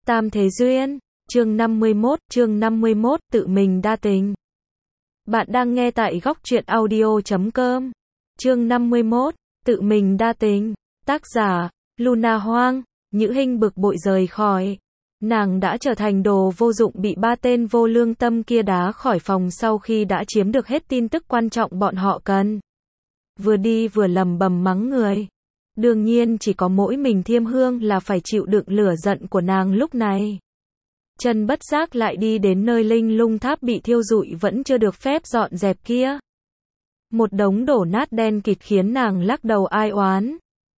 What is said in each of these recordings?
Tam Thế Duyên, chương 51, tự mình đa tình. Bạn đang nghe tại góc truyện audio.com. Chương 51, tự mình đa tình. Tác giả, Luna Hoang. Nhữ Hinh bực bội rời khỏi. Nàng đã trở thành đồ vô dụng bị ba tên vô lương tâm kia đá khỏi phòng sau khi đã chiếm được hết tin tức quan trọng bọn họ cần. Vừa đi vừa lầm bầm mắng người. Đương nhiên chỉ có mỗi mình Thiêm Hương là phải chịu đựng lửa giận của nàng lúc này. Chân bất giác lại đi đến nơi linh lung tháp bị thiêu rụi vẫn chưa được phép dọn dẹp kia. Một đống đổ nát đen kịt khiến nàng lắc đầu ai oán.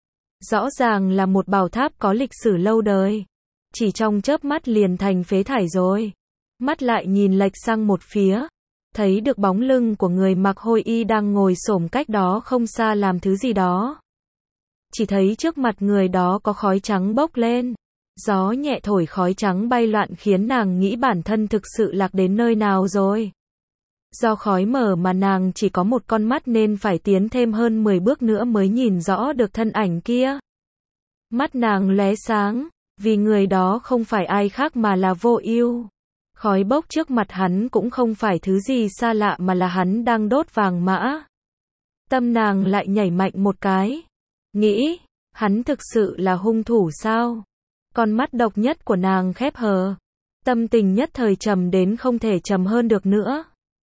Rõ ràng là một bảo tháp có lịch sử lâu đời. Chỉ trong chớp mắt liền thành phế thải rồi. Mắt lại nhìn lệch sang một phía. Thấy được bóng lưng của người mặc hôi y đang ngồi xổm cách đó không xa làm thứ gì đó. Chỉ thấy trước mặt người đó có khói trắng bốc lên. Gió nhẹ thổi khói trắng bay loạn khiến nàng nghĩ bản thân thực sự lạc đến nơi nào rồi. Do khói mờ mà nàng chỉ có một con mắt nên phải tiến thêm hơn 10 bước nữa mới nhìn rõ được thân ảnh kia. Mắt nàng lóe sáng, vì người đó không phải ai khác mà là Vô Ưu. Khói bốc trước mặt hắn cũng không phải thứ gì xa lạ mà là hắn đang đốt vàng mã. Tâm nàng lại nhảy mạnh một cái. Nghĩ, hắn thực sự là hung thủ sao? Con mắt độc nhất của nàng khép hờ. Tâm tình nhất thời trầm đến không thể trầm hơn được nữa.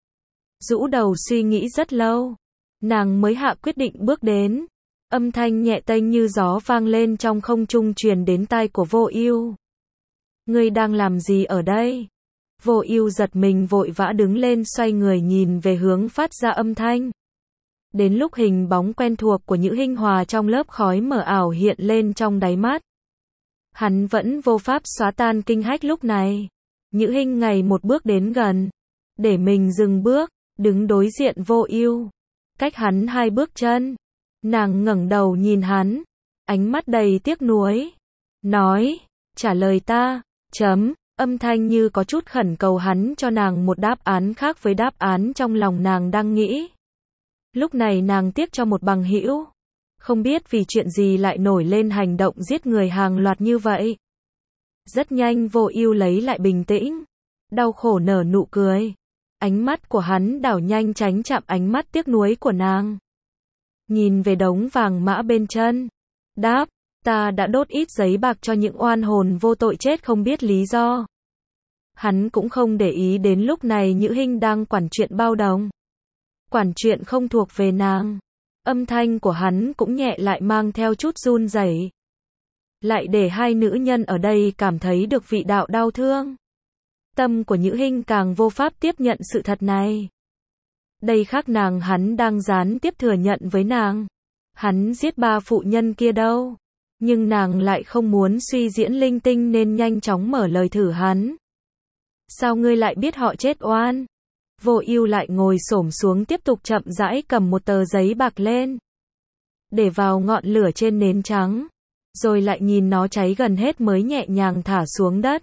Rũ đầu suy nghĩ rất lâu. Nàng mới hạ quyết định bước đến. Âm thanh nhẹ tênh như gió vang lên trong không trung truyền đến tai của Vô Ưu. Ngươi đang làm gì ở đây? Vô Ưu giật mình vội vã đứng lên xoay người nhìn về hướng phát ra âm thanh. Đến lúc hình bóng quen thuộc của Nhữ Hinh hòa trong lớp khói mờ ảo hiện lên trong đáy mắt. Hắn vẫn vô pháp xóa tan kinh hách lúc này. Nhữ Hinh ngày một bước đến gần. Để mình dừng bước, đứng đối diện Vô Ưu. Cách hắn 2 bước chân. Nàng ngẩng đầu nhìn hắn. Ánh mắt đầy tiếc nuối. Nói, trả lời ta, âm thanh như có chút khẩn cầu hắn cho nàng một đáp án khác với đáp án trong lòng nàng đang nghĩ. Lúc này nàng tiếc cho một bằng hữu. Không biết vì chuyện gì lại nổi lên hành động giết người hàng loạt như vậy. Rất nhanh Vô Ưu lấy lại bình tĩnh. Đau khổ nở nụ cười. Ánh mắt của hắn đảo nhanh tránh chạm ánh mắt tiếc nuối của nàng. Nhìn về đống vàng mã bên chân. Đáp, ta đã đốt ít giấy bạc cho những oan hồn vô tội chết không biết lý do. Hắn cũng không để ý đến lúc này Nhữ Hinh đang quản chuyện bao đồng. Quản chuyện không thuộc về nàng. Âm thanh của hắn cũng nhẹ lại mang theo chút run rẩy. Lại để hai nữ nhân ở đây cảm thấy được vị đạo đau thương. Tâm của Nhữ Hinh càng vô pháp tiếp nhận sự thật này. Đây khác nàng hắn đang gián tiếp thừa nhận với nàng. Hắn giết 3 phụ nhân kia đâu. Nhưng nàng lại không muốn suy diễn linh tinh nên nhanh chóng mở lời thử hắn. Sao ngươi lại biết họ chết oan? Vô Ưu lại ngồi xổm xuống tiếp tục chậm rãi cầm một tờ giấy bạc lên. Để vào ngọn lửa trên nến trắng. Rồi lại nhìn nó cháy gần hết mới nhẹ nhàng thả xuống đất.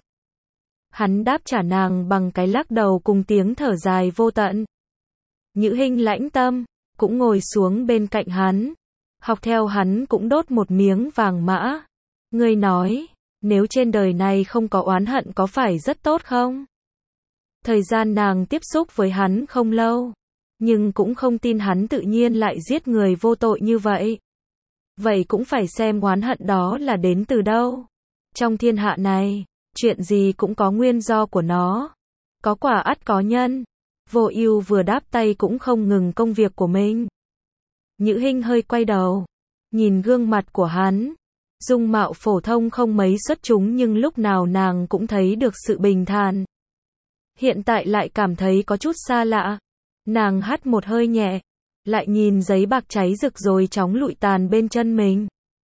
Hắn đáp trả nàng bằng cái lắc đầu cùng tiếng thở dài vô tận. Nhữ Hinh lãnh tâm, cũng ngồi xuống bên cạnh hắn. Học theo hắn cũng đốt một miếng vàng mã. Ngươi nói, nếu trên đời này không có oán hận có phải rất tốt không? Thời gian nàng tiếp xúc với hắn không lâu. Nhưng cũng không tin hắn tự nhiên lại giết người vô tội như vậy. Vậy cũng phải xem oán hận đó là đến từ đâu. Trong thiên hạ này, chuyện gì cũng có nguyên do của nó. Có quả ắt có nhân. Vô Ưu vừa đáp tay cũng không ngừng công việc của mình. Nhữ Hinh hơi quay đầu. Nhìn gương mặt của hắn. Dung mạo phổ thông không mấy xuất chúng nhưng lúc nào nàng cũng thấy được sự bình thản. Hiện tại lại cảm thấy có chút xa lạ. Nàng hắt một hơi nhẹ. Lại nhìn giấy bạc cháy rực rồi chóng lụi tàn bên chân mình.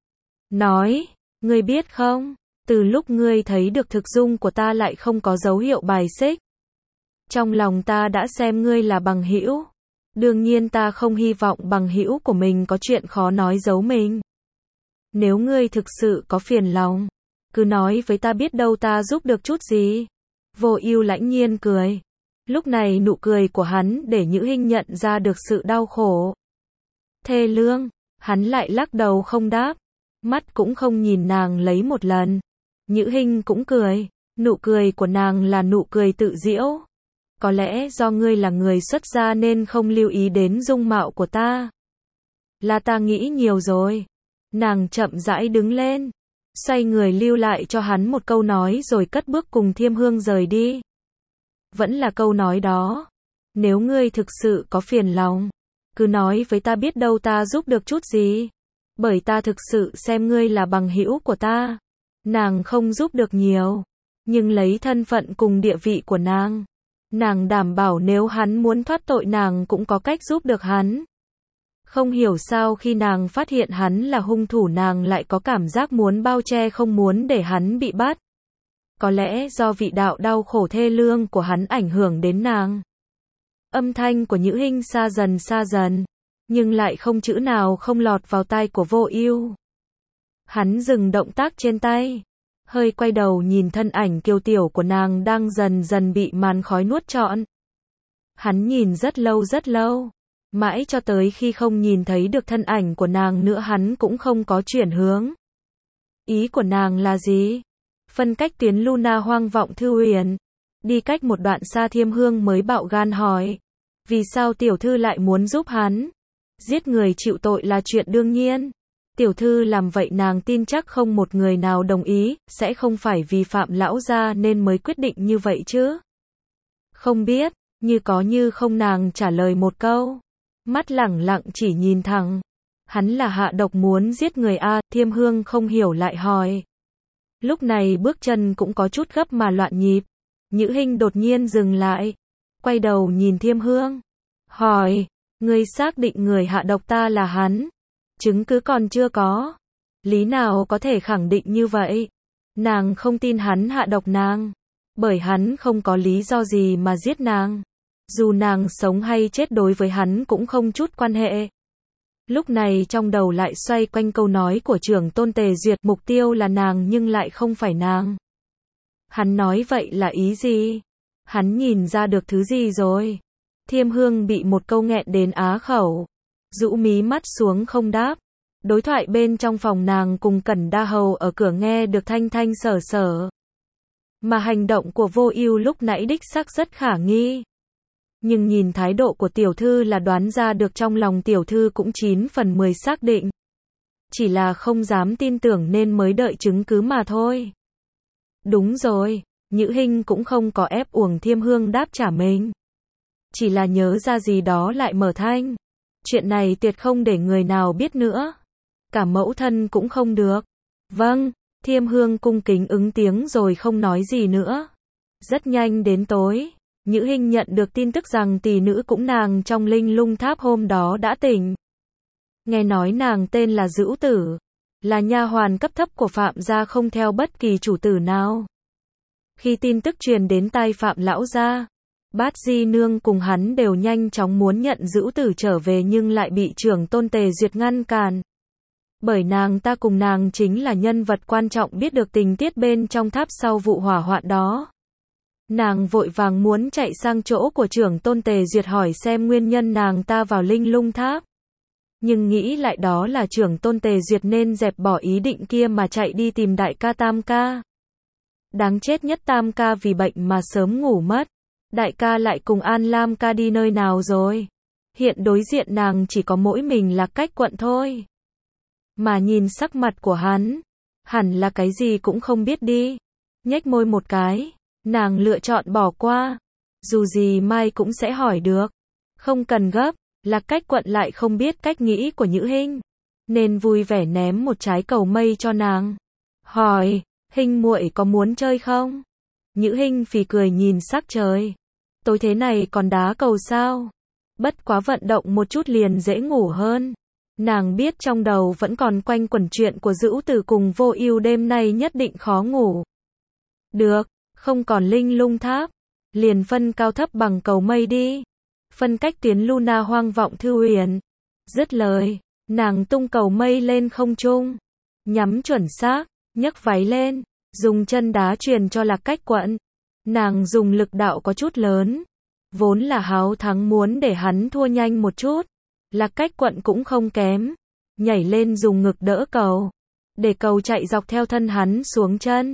Nói, ngươi biết không, từ lúc ngươi thấy được thực dung của ta lại không có dấu hiệu bài xích. Trong lòng ta đã xem ngươi là bằng hữu. Đương nhiên ta không hy vọng bằng hữu của mình có chuyện khó nói giấu mình. Nếu ngươi thực sự có phiền lòng, cứ nói với ta biết đâu ta giúp được chút gì. Vô Ưu lãnh nhiên cười. Lúc này nụ cười của hắn để Nhữ Hinh nhận ra được sự đau khổ. Thê lương, hắn lại lắc đầu không đáp. Mắt cũng không nhìn nàng lấy một lần. Nhữ Hinh cũng cười. Nụ cười của nàng là nụ cười tự giễu. Có lẽ do ngươi là người xuất gia nên không lưu ý đến dung mạo của ta. Là ta nghĩ nhiều rồi. Nàng chậm rãi đứng lên, xoay người lưu lại cho hắn một câu nói rồi cất bước cùng Thiêm Hương rời đi. Vẫn là câu nói đó. Nếu ngươi thực sự có phiền lòng, cứ nói với ta biết đâu ta giúp được chút gì. Bởi ta thực sự xem ngươi là bằng hữu của ta. Nàng không giúp được nhiều, nhưng lấy thân phận cùng địa vị của nàng đảm bảo nếu hắn muốn thoát tội nàng cũng có cách giúp được hắn. Không hiểu sao khi nàng phát hiện hắn là hung thủ nàng lại có cảm giác muốn bao che không muốn để hắn bị bắt. Có lẽ do vị đạo đau khổ thê lương của hắn ảnh hưởng đến nàng. Âm thanh của Nhữ Hinh xa dần, nhưng lại không chữ nào không lọt vào tai của Vô Ưu. Hắn dừng động tác trên tay, hơi quay đầu nhìn thân ảnh kiều tiểu của nàng đang dần dần bị màn khói nuốt trọn. Hắn nhìn rất lâu, mãi cho tới khi không nhìn thấy được thân ảnh của nàng nữa hắn cũng không có chuyển hướng. Ý của nàng là gì? Phân cách tuyến Luna Hoang Vọng Thư Huyền. Đi cách một đoạn xa Thiêm Hương mới bạo gan hỏi. Vì sao tiểu thư lại muốn giúp hắn? Giết người chịu tội là chuyện đương nhiên. Tiểu thư làm vậy nàng tin chắc không một người nào đồng ý, sẽ không phải vì Phạm lão gia nên mới quyết định như vậy chứ. Không biết, như có như không nàng trả lời một câu. Mắt lẳng lặng chỉ nhìn thẳng. Hắn là hạ độc muốn giết người a, Thiêm Hương không hiểu lại hỏi. Lúc này bước chân cũng có chút gấp mà loạn nhịp. Nhữ Hinh đột nhiên dừng lại, quay đầu nhìn Thiêm Hương, hỏi, ngươi xác định người hạ độc ta là hắn? Chứng cứ còn chưa có. Lý nào có thể khẳng định như vậy? Nàng không tin hắn hạ độc nàng, bởi hắn không có lý do gì mà giết nàng. Dù nàng sống hay chết đối với hắn cũng không chút quan hệ. Lúc này trong đầu lại xoay quanh câu nói của trưởng tôn Tề Duyệt, mục tiêu là nàng nhưng lại không phải nàng. Hắn nói vậy là ý gì? Hắn nhìn ra được thứ gì rồi? Thiêm Hương bị một câu nghẹn đến á khẩu, rũ mí mắt xuống không đáp. Đối thoại bên trong phòng nàng cùng Cẩn Đa Hầu ở cửa nghe được thanh thanh sở sở. Mà hành động của Vô Ưu lúc nãy đích xác rất khả nghi. Nhưng nhìn thái độ của tiểu thư là đoán ra được trong lòng tiểu thư cũng 9 phần 10 xác định. Chỉ là không dám tin tưởng nên mới đợi chứng cứ mà thôi. Đúng rồi, Nhữ Hinh cũng không có ép uổng Thiêm Hương đáp trả mình. Chỉ là nhớ ra gì đó lại mở thanh. Chuyện này tuyệt không để người nào biết nữa. Cả mẫu thân cũng không được. Vâng, Thiêm Hương cung kính ứng tiếng rồi không nói gì nữa. Rất nhanh đến tối, Nhữ Hinh nhận được tin tức rằng tỷ nữ cũng nàng trong Linh Lung Tháp hôm đó đã tỉnh. Nghe nói nàng tên là Dữu Tử, là nha hoàn cấp thấp của Phạm gia không theo bất kỳ chủ tử nào. Khi tin tức truyền đến tai Phạm lão gia, Bát Di nương cùng hắn đều nhanh chóng muốn nhận Dữu Tử trở về nhưng lại bị trưởng tôn Tề Duyệt ngăn cản. Bởi nàng ta cùng nàng chính là nhân vật quan trọng biết được tình tiết bên trong tháp sau vụ hỏa hoạn đó. Nàng vội vàng muốn chạy sang chỗ của trưởng tôn Tề Duyệt hỏi xem nguyên nhân nàng ta vào Linh Lung Tháp. Nhưng nghĩ lại đó là trưởng tôn Tề Duyệt nên dẹp bỏ ý định kia mà chạy đi tìm đại ca Tam ca. Đáng chết nhất Tam ca vì bệnh mà sớm ngủ mất. Đại ca lại cùng An Lam ca đi nơi nào rồi? Hiện đối diện nàng chỉ có mỗi mình là Cách Quận thôi. Mà nhìn sắc mặt của hắn, hẳn là cái gì cũng không biết đi. Nhếch môi một cái, nàng lựa chọn bỏ qua. Dù gì mai cũng sẽ hỏi được. Không cần gấp, là Cách Quận lại không biết cách nghĩ của Nhữ Hinh, nên vui vẻ ném một trái cầu mây cho nàng. Hỏi, Hinh muội có muốn chơi không? Nhữ Hinh phì cười nhìn sắc trời. Tối thế này còn đá cầu sao? Bất quá vận động một chút liền dễ ngủ hơn. Nàng biết trong đầu vẫn còn quanh quẩn chuyện của Dữu Tử cùng Vô Ưu đêm nay nhất định khó ngủ. Được, không còn Linh Lung Tháp, liền phân cao thấp bằng cầu mây đi. Phân cách tuyến Luna Hoang Vọng Thư Huyền. Dứt lời, nàng tung cầu mây lên không trung, nhắm chuẩn xác, nhấc váy lên, dùng chân đá truyền cho Lạc Cách Quận. Nàng dùng lực đạo có chút lớn, vốn là háo thắng muốn để hắn thua nhanh một chút. Lạc Cách Quận cũng không kém, nhảy lên dùng ngực đỡ cầu, để cầu chạy dọc theo thân hắn xuống chân.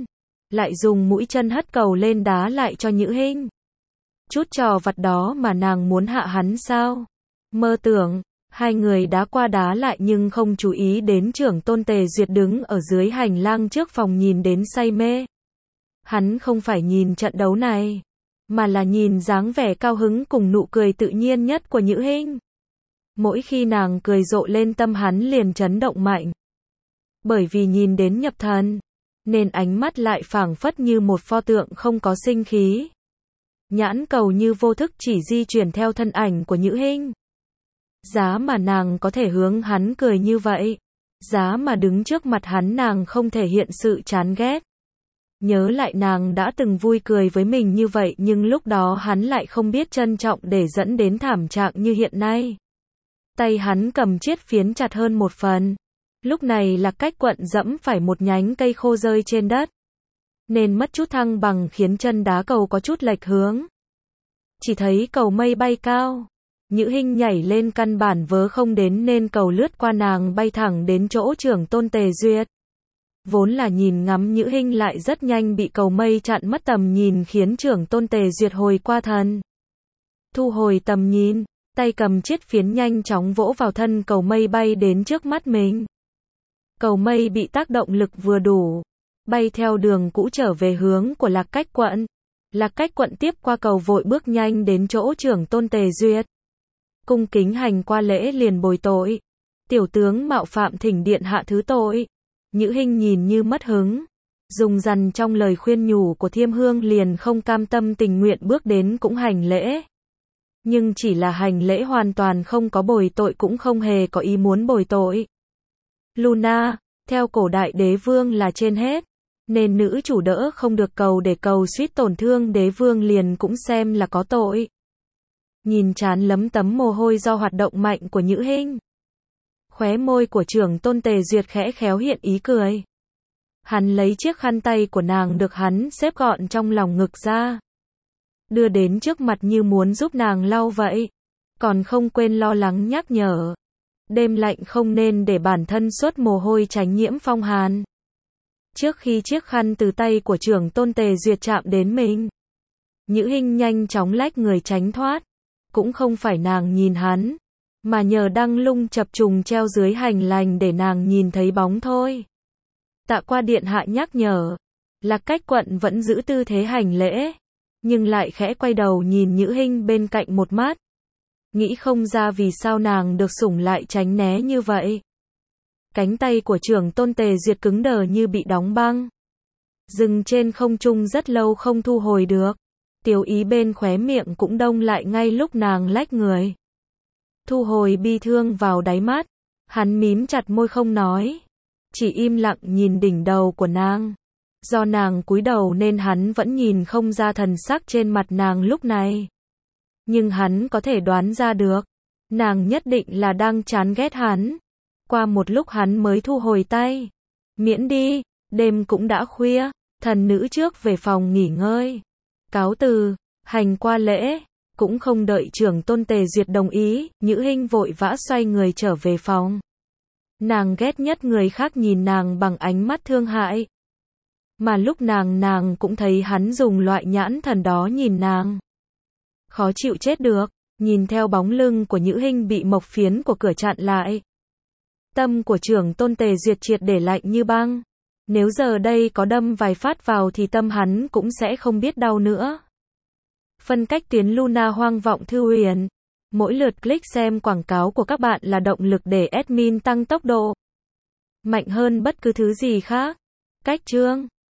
lại dùng mũi chân hất cầu lên đá lại cho Nhữ Hinh. Chút trò vặt đó mà nàng muốn hạ hắn sao? Mơ tưởng. Hai người đá qua đá lại nhưng không chú ý đến Trưởng Tôn Tề Duyệt đứng ở dưới hành lang trước phòng nhìn đến say mê. Hắn không phải nhìn trận đấu này, mà là nhìn dáng vẻ cao hứng cùng nụ cười tự nhiên nhất của Nhữ Hinh. Mỗi khi nàng cười rộ lên tâm hắn liền chấn động mạnh. Bởi vì nhìn đến nhập thần, nên ánh mắt lại phảng phất như một pho tượng không có sinh khí. Nhãn cầu như vô thức chỉ di chuyển theo thân ảnh của Nhữ Hinh. Giá mà nàng có thể hướng hắn cười như vậy, giá mà đứng trước mặt hắn nàng không thể hiện sự chán ghét. Nhớ lại nàng đã từng vui cười với mình như vậy nhưng lúc đó hắn lại không biết trân trọng để dẫn đến thảm trạng như hiện nay. Tay hắn cầm chiết phiến chặt hơn một phần. Lúc này là cách quận dẫm phải một nhánh cây khô rơi trên đất. Nên mất chút thăng bằng khiến chân đá cầu có chút lệch hướng. Chỉ thấy cầu mây bay cao. Nhữ Hinh nhảy lên căn bản vớ không đến nên cầu lướt qua nàng bay thẳng đến chỗ Trưởng Tôn Tề Duyệt. Vốn là nhìn ngắm Nhữ Hinh lại rất nhanh bị cầu mây chặn mất tầm nhìn khiến Trưởng Tôn Tề Duyệt hồi qua thần. Thu hồi tầm nhìn, tay cầm chiết phiến nhanh chóng vỗ vào thân cầu mây bay đến trước mắt mình. Cầu mây bị tác động lực vừa đủ, bay theo đường cũ trở về hướng của Lạc Cách Quận. Lạc Cách Quận tiếp qua cầu vội bước nhanh đến chỗ Trưởng Tôn Tề Duyệt. Cung kính hành qua lễ liền bồi tội. Tiểu tướng mạo phạm thỉnh điện hạ thứ tội. Nhữ Hinh nhìn như mất hứng. Dùng dằn trong lời khuyên nhủ của Thiêm Hương liền không cam tâm tình nguyện bước đến cũng hành lễ. Nhưng chỉ là hành lễ hoàn toàn không có bồi tội cũng không hề có ý muốn bồi tội. Luna, theo cổ đại đế vương là trên hết. Nên nữ chủ đỡ không được cầu để cầu suýt tổn thương đế vương liền cũng xem là có tội. Nhìn trán lấm tấm mồ hôi do hoạt động mạnh của Nhữ Hinh. Khóe môi của Trưởng Tôn Tề Duyệt khẽ khéo hiện ý cười. Hắn lấy chiếc khăn tay của nàng được hắn xếp gọn trong lòng ngực ra. Đưa đến trước mặt như muốn giúp nàng lau vậy. Còn không quên lo lắng nhắc nhở. Đêm lạnh không nên để bản thân xuất mồ hôi tránh nhiễm phong hàn. Trước khi chiếc khăn từ tay của Trưởng Tôn Tề Duyệt chạm đến mình, Nhữ Hinh nhanh chóng lách người tránh thoát. Cũng không phải nàng nhìn hắn, mà nhờ đăng lung chập trùng treo dưới hành lang để nàng nhìn thấy bóng thôi. Tạ qua điện hạ nhắc nhở. Lạc Cách Quận vẫn giữ tư thế hành lễ, nhưng lại khẽ quay đầu nhìn Nhữ Hinh bên cạnh một mắt. Nghĩ không ra vì sao nàng được sủng lại tránh né như vậy. Cánh tay của Trưởng Tôn Tề Duyệt cứng đờ như bị đóng băng. Dừng trên không trung rất lâu không thu hồi được. Tiểu ý bên khóe miệng cũng đông lại ngay lúc nàng lách người. Thu hồi bi thương vào đáy mắt. Hắn mím chặt môi không nói. Chỉ im lặng nhìn đỉnh đầu của nàng. Do nàng cúi đầu nên hắn vẫn nhìn không ra thần sắc trên mặt nàng lúc này. Nhưng hắn có thể đoán ra được. Nàng nhất định là đang chán ghét hắn. Qua một lúc hắn mới thu hồi tay. Miễn đi, đêm cũng đã khuya. Thần nữ trước về phòng nghỉ ngơi. Cáo từ, hành qua lễ. Cũng không đợi Trưởng Tôn Tề Duyệt đồng ý, Nhữ Hinh vội vã xoay người trở về phòng. Nàng ghét nhất người khác nhìn nàng bằng ánh mắt thương hại. Mà lúc nàng cũng thấy hắn dùng loại nhãn thần đó nhìn nàng. Khó chịu chết được, nhìn theo bóng lưng của Nhữ Hinh bị mộc phiến của cửa chặn lại. Tâm của Trưởng Tôn Tề Duyệt triệt để lạnh như băng. Nếu giờ đây có đâm vài phát vào thì tâm hắn cũng sẽ không biết đau nữa. Phân cách tuyến Luna Hoang Vọng Thư Huyền. Mỗi lượt click xem quảng cáo của các bạn là động lực để admin tăng tốc độ mạnh hơn bất cứ thứ gì khác. Cách chương